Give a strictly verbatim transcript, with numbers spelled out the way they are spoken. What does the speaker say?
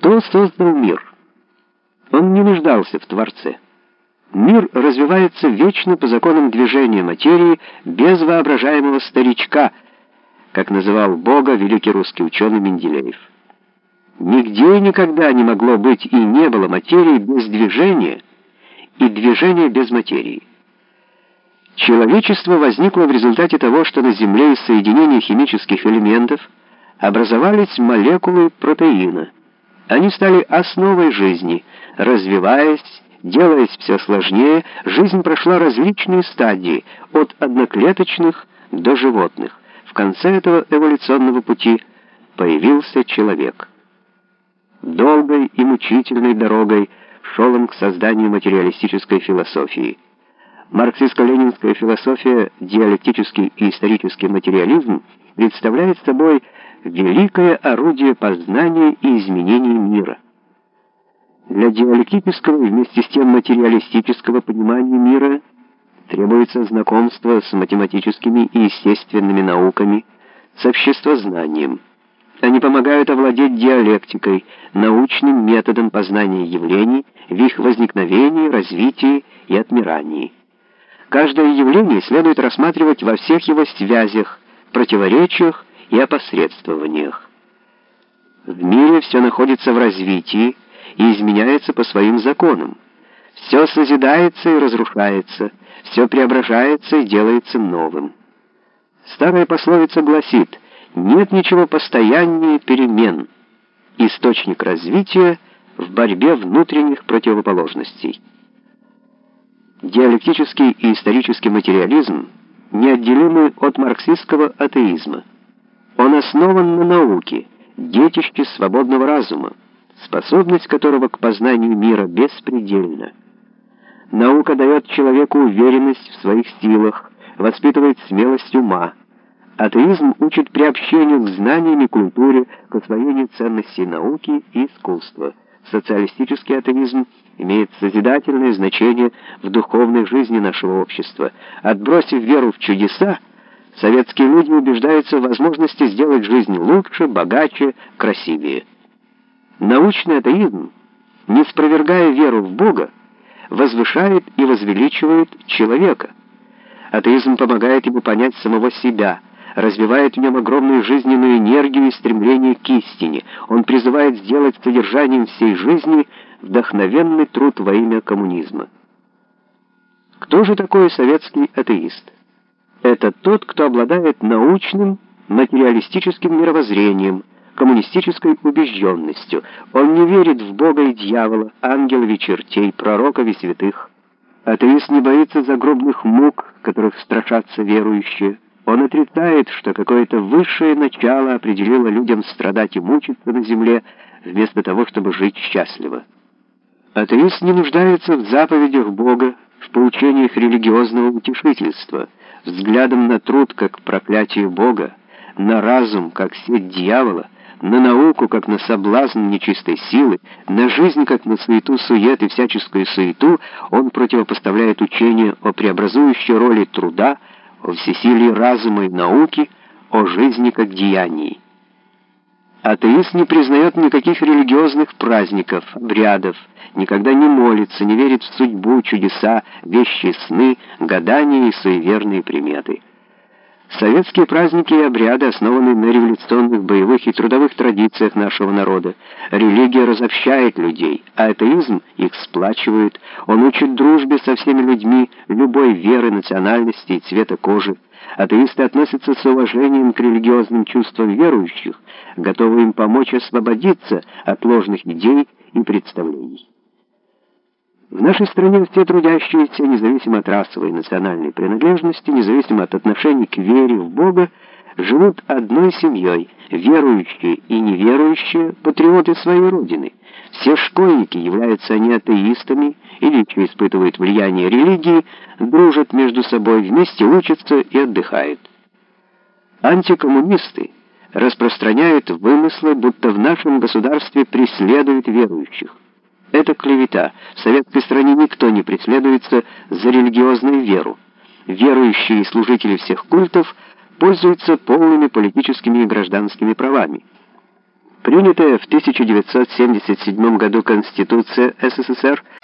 Кто создал мир? Он не нуждался в Творце. Мир развивается вечно по законам движения материи без воображаемого старичка, как называл Бога великий русский ученый Менделеев. Нигде и никогда не могло быть и не было материи без движения, и движения без материи. Человечество возникло в результате того, что на Земле из соединения химических элементов образовались молекулы протеина. Они стали основой жизни. Развиваясь, делаясь все сложнее, жизнь прошла различные стадии, от одноклеточных до животных. В конце этого эволюционного пути появился человек. Долгой и мучительной дорогой шел он к созданию материалистической философии. Марксистско-ленинская философия, диалектический и исторический материализм представляет собой великое орудие познания и изменения мира. Для диалектического и вместе с тем материалистического понимания мира требуется знакомство с математическими и естественными науками, с обществознанием. Они помогают овладеть диалектикой, научным методом познания явлений в их возникновении, развитии и отмирании. Каждое явление следует рассматривать во всех его связях, противоречиях и опосредствованиях. В мире все находится в развитии и изменяется по своим законам. Все созидается и разрушается, все преображается и делается новым. Старая пословица гласит: «Нет ничего постояннее перемен. Источник развития в борьбе внутренних противоположностей». Диалектический и исторический материализм неотделимы от марксистского атеизма. Он основан на науке, детище свободного разума, способность которого к познанию мира беспредельна. Наука дает человеку уверенность в своих силах, воспитывает смелость ума. Атеизм учит приобщению к знаниям и культуре, к освоению ценностей науки и искусства. Социалистический атеизм имеет созидательное значение в духовной жизни нашего общества. Отбросив веру в чудеса, советские люди убеждаются в возможности сделать жизнь лучше, богаче, красивее. Научный атеизм, не спровергая веру в Бога, возвышает и возвеличивает человека. Атеизм помогает ему понять самого себя, развивает в нем огромную жизненную энергию и стремление к истине. Он призывает сделать содержанием всей жизни вдохновенный труд во имя коммунизма. Кто же такой советский атеист? Это тот, кто обладает научным, материалистическим мировоззрением, коммунистической убежденностью. Он не верит в Бога и дьявола, ангелов и чертей, пророков и святых. Атеист не боится загробных мук, которых страшатся верующие. Он отрицает, что какое-то высшее начало определило людям страдать и мучиться на земле, вместо того, чтобы жить счастливо. Атеист не нуждается в заповедях Бога, в поучениях религиозного утешительства, взглядом на труд как проклятие Бога, на разум как сеть дьявола, на науку как на соблазн нечистой силы, на жизнь как на суету-сует и всяческую суету. Он противопоставляет учение о преобразующей роли труда, о всесилии разума и науки, о жизни как деянии. Атеист не признает никаких религиозных праздников, обрядов, никогда не молится, не верит в судьбу, чудеса, вещи, сны, гадания и суеверные приметы. Советские праздники и обряды основаны на революционных, боевых и трудовых традициях нашего народа. Религия разобщает людей, а атеизм их сплачивает. Он учит дружбе со всеми людьми любой веры, национальности и цвета кожи. Атеисты относятся с уважением к религиозным чувствам верующих, готовы им помочь освободиться от ложных идей и представлений. В нашей стране все трудящиеся, независимо от расовой и национальной принадлежности, независимо от отношений к вере в Бога, живут одной семьей, верующие и неверующие, патриоты своей родины. Все школьники, являются они атеистами или еще испытывают влияние религии, дружат между собой, вместе учатся и отдыхают. Антикоммунисты распространяют вымыслы, будто в нашем государстве преследуют верующих. Это клевета. В советской стране никто не преследуется за религиозную веру. Верующие и служители всех культов пользуются полными политическими и гражданскими правами. Принятая в тысяча девятьсот семьдесят седьмом году Конституция СССР